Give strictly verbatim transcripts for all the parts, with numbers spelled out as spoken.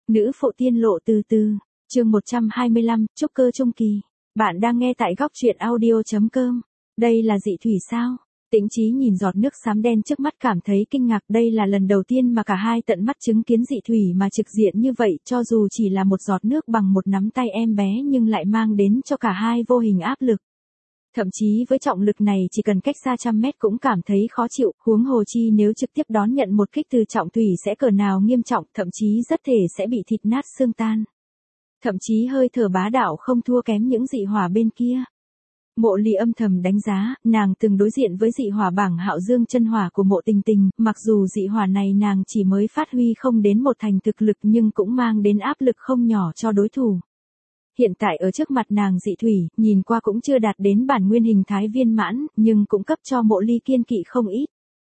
Nữ phụ tiên lộ từ từ, chương một trăm hai mươi lăm, trúc cơ trung kỳ. Bạn đang nghe tại góc truyện audio.com. Đây là dị thủy sao? Tĩnh Chí nhìn giọt nước xám đen trước mắt cảm thấy kinh ngạc, đây là lần đầu tiên mà cả hai tận mắt chứng kiến dị thủy mà trực diện như vậy, cho dù chỉ là một giọt nước bằng một nắm tay em bé nhưng lại mang đến cho cả hai vô hình áp lực. Thậm chí với trọng lực này chỉ cần cách xa trăm mét cũng cảm thấy khó chịu, huống hồ chi nếu trực tiếp đón nhận một kích từ trọng thủy sẽ cỡ nào nghiêm trọng, thậm chí rất thể sẽ bị thịt nát xương tan. Thậm chí hơi thở bá đạo không thua kém những dị hỏa bên kia. Mộ Ly âm thầm đánh giá, nàng từng đối diện với dị hỏa bảng Hạo Dương chân hỏa của Mộ Tình Tình, mặc dù dị hỏa này nàng chỉ mới phát huy không đến một thành thực lực nhưng cũng mang đến áp lực không nhỏ cho đối thủ. Hiện tại ở trước mặt nàng dị thủy, nhìn qua cũng chưa đạt đến bản nguyên hình thái viên mãn, nhưng cũng cấp cho Mộ Ly kiên kỵ không ít.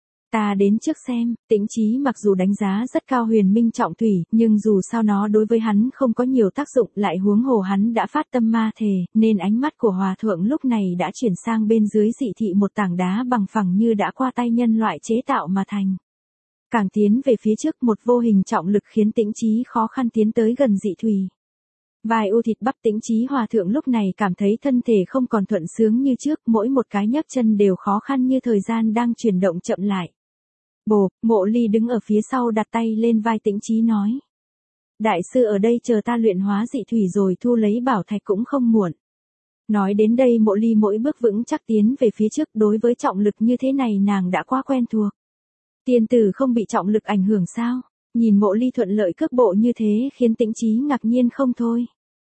Ta đến trước xem, Tĩnh Chí mặc dù đánh giá rất cao huyền minh trọng thủy, nhưng dù sao nó đối với hắn không có nhiều tác dụng, lại huống hồ hắn đã phát tâm ma thề, nên ánh mắt của hòa thượng lúc này đã chuyển sang bên dưới dị thị một tảng đá bằng phẳng như đã qua tay nhân loại chế tạo mà thành. Càng tiến về phía trước một vô hình trọng lực khiến Tĩnh Chí khó khăn tiến tới gần dị thủy. Vài u thịt bắp Tĩnh Chí hòa thượng lúc này cảm thấy thân thể không còn thuận sướng như trước, mỗi một cái nhấc chân đều khó khăn như thời gian đang chuyển động chậm lại. Bồ, Mộ Ly đứng ở phía sau đặt tay lên vai Tĩnh Chí nói. Đại sư ở đây chờ ta luyện hóa dị thủy rồi thu lấy bảo thạch cũng không muộn. Nói đến đây Mộ Ly mỗi bước vững chắc tiến về phía trước, đối với trọng lực như thế này nàng đã quá quen thuộc. Tiên tử không bị trọng lực ảnh hưởng sao? Nhìn Mộ Ly thuận lợi cước bộ như thế khiến Tĩnh Chí ngạc nhiên không thôi.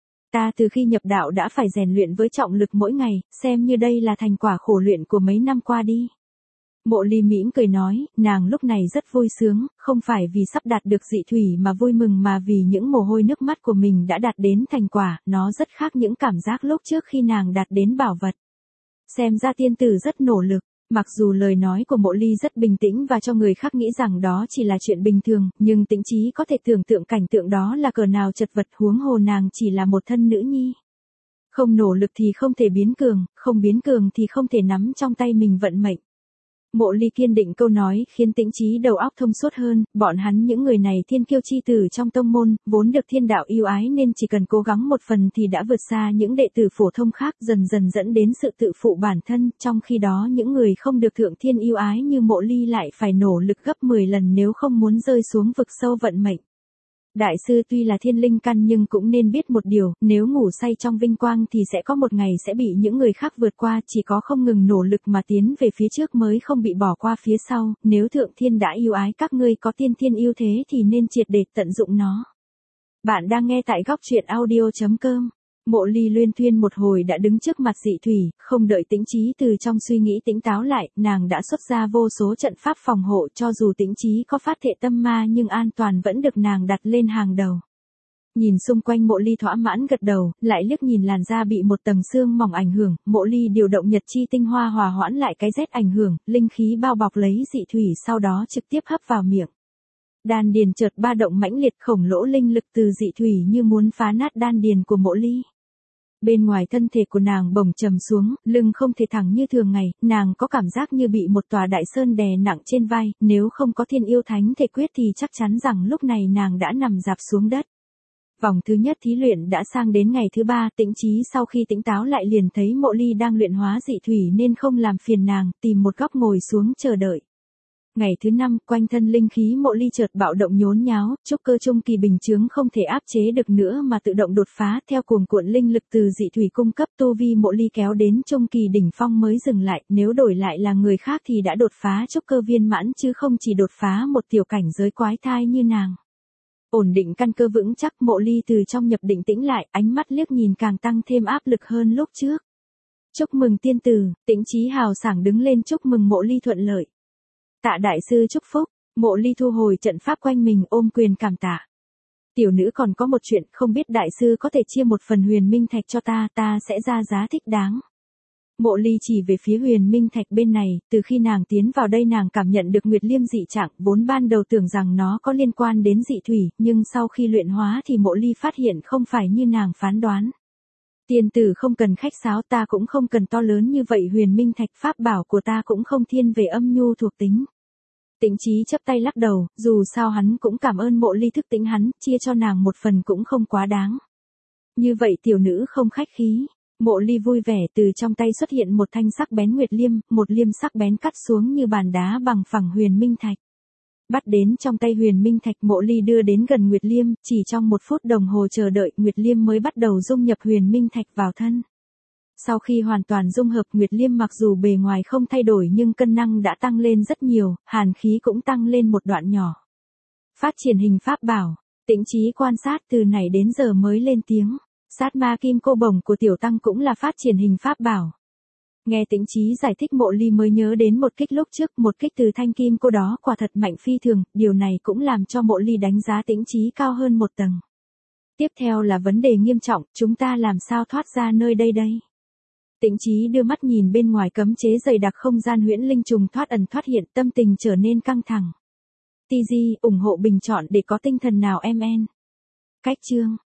Ta từ khi nhập đạo đã phải rèn luyện với trọng lực mỗi ngày, xem như đây là thành quả khổ luyện của mấy năm qua đi. Mộ Ly mỉm cười nói, nàng lúc này rất vui sướng, không phải vì sắp đạt được dị thủy mà vui mừng mà vì những mồ hôi nước mắt của mình đã đạt đến thành quả, nó rất khác những cảm giác lúc trước khi nàng đạt đến bảo vật. Xem ra tiên tử rất nỗ lực, mặc dù lời nói của Mộ Ly rất bình tĩnh và cho người khác nghĩ rằng đó chỉ là chuyện bình thường, nhưng Tĩnh Chí có thể tưởng tượng cảnh tượng đó là cỡ nào chật vật, huống hồ nàng chỉ là một thân nữ nhi. Không nỗ lực thì không thể biến cường, không biến cường thì không thể nắm trong tay mình vận mệnh. Mộ Ly kiên định câu nói khiến Tĩnh Chí đầu óc thông suốt hơn, bọn hắn những người này thiên kiêu chi tử trong tông môn, vốn được thiên đạo yêu ái nên chỉ cần cố gắng một phần thì đã vượt xa những đệ tử phổ thông khác, dần dần dẫn đến sự tự phụ bản thân, trong khi đó những người không được thượng thiên yêu ái như Mộ Ly lại phải nỗ lực gấp mười lần nếu không muốn rơi xuống vực sâu vận mệnh. Đại sư tuy là thiên linh căn nhưng cũng nên biết một điều, nếu ngủ say trong vinh quang thì sẽ có một ngày sẽ bị những người khác vượt qua, chỉ có không ngừng nỗ lực mà tiến về phía trước mới không bị bỏ qua phía sau, nếu thượng thiên đã yêu ái các ngươi có tiên thiên yêu thế thì nên triệt để tận dụng nó. Bạn đang nghe tại góc truyện audio.com. Mộ Ly luyên thuyên một hồi đã đứng trước mặt dị thủy, không đợi Tĩnh Chí từ trong suy nghĩ tỉnh táo lại, nàng đã xuất ra vô số trận pháp phòng hộ, cho dù Tĩnh Chí có phát thệ tâm ma nhưng an toàn vẫn được nàng đặt lên hàng đầu. Nhìn xung quanh Mộ Ly thỏa mãn gật đầu, lại liếc nhìn làn da bị một tầng xương mỏng ảnh hưởng, Mộ Ly điều động nhật chi tinh hoa hòa hoãn lại cái rét ảnh hưởng, linh khí bao bọc lấy dị thủy sau đó trực tiếp hấp vào miệng. Đan điền chợt ba động mãnh liệt, khổng lỗ linh lực từ dị thủy như muốn phá nát đan điền của Mộ Ly. Bên ngoài thân thể của nàng bồng trầm xuống, lưng không thể thẳng như thường ngày, nàng có cảm giác như bị một tòa đại sơn đè nặng trên vai, nếu không có thiên yêu thánh thể quyết thì chắc chắn rằng lúc này nàng đã nằm rạp xuống đất. Vòng thứ nhất thí luyện đã sang đến ngày thứ ba, Tĩnh Chí sau khi tỉnh táo lại liền thấy Mộ Ly đang luyện hóa dị thủy nên không làm phiền nàng, tìm một góc ngồi xuống chờ đợi. Ngày thứ năm, quanh thân linh khí Mộ Ly chợt bạo động nhốn nháo, trúc cơ trung kỳ bình chướng không thể áp chế được nữa mà tự động đột phá, theo cuồng cuộn linh lực từ dị thủy cung cấp tu vi Mộ Ly kéo đến trung kỳ đỉnh phong mới dừng lại, nếu đổi lại là người khác thì đã đột phá trúc cơ viên mãn chứ không chỉ đột phá một tiểu cảnh giới quái thai như nàng. Ổn định căn cơ vững chắc, Mộ Ly từ trong nhập định tĩnh lại, ánh mắt liếc nhìn càng tăng thêm áp lực hơn lúc trước. Chúc mừng tiên tử, Tĩnh Chí hào sảng đứng lên chúc mừng Mộ Ly thuận lợi. Tạ đại sư chúc phúc. Mộ Ly thu hồi trận pháp quanh mình ôm quyền cảm tạ. Tiểu nữ còn có một chuyện, không biết đại sư có thể chia một phần huyền minh thạch cho ta, ta sẽ ra giá thích đáng. Mộ Ly chỉ về phía huyền minh thạch bên này, từ khi nàng tiến vào đây nàng cảm nhận được nguyệt liêm dị trạng, vốn ban đầu tưởng rằng nó có liên quan đến dị thủy, nhưng sau khi luyện hóa thì Mộ Ly phát hiện không phải như nàng phán đoán. Tiên tử không cần khách sáo, ta cũng không cần to lớn như vậy, huyền minh thạch pháp bảo của ta cũng không thiên về âm nhu thuộc tính. Tĩnh Chí chấp tay lắc đầu, dù sao hắn cũng cảm ơn Mộ Ly thức tỉnh hắn, chia cho nàng một phần cũng không quá đáng. Như vậy tiểu nữ không khách khí. Mộ Ly vui vẻ, từ trong tay xuất hiện một thanh sắc bén nguyệt liêm, một liêm sắc bén cắt xuống như bàn đá bằng phẳng huyền minh thạch. Bắt đến trong tay huyền minh thạch, Mộ Ly đưa đến gần nguyệt liêm, chỉ trong một phút đồng hồ chờ đợi, nguyệt liêm mới bắt đầu dung nhập huyền minh thạch vào thân. Sau khi hoàn toàn dung hợp, nguyệt liêm mặc dù bề ngoài không thay đổi nhưng cân năng đã tăng lên rất nhiều, hàn khí cũng tăng lên một đoạn nhỏ. Phát triển hình pháp bảo. Tĩnh Chí quan sát từ này đến giờ mới lên tiếng. Sát ma kim cô bổng của tiểu tăng cũng là phát triển hình pháp bảo. Nghe Tĩnh Chí giải thích, Mộ Ly mới nhớ đến một kích lúc trước, một kích từ thanh kim cô đó quả thật mạnh phi thường, điều này cũng làm cho Mộ Ly đánh giá Tĩnh Chí cao hơn một tầng. Tiếp theo là vấn đề nghiêm trọng, chúng ta làm sao thoát ra nơi đây đây? Tĩnh Chí đưa mắt nhìn bên ngoài cấm chế dày đặc không gian huyễn linh trùng thoát ẩn thoát hiện, tâm tình trở nên căng thẳng. tê giê ủng hộ bình chọn để có tinh thần nào em en. Cách chương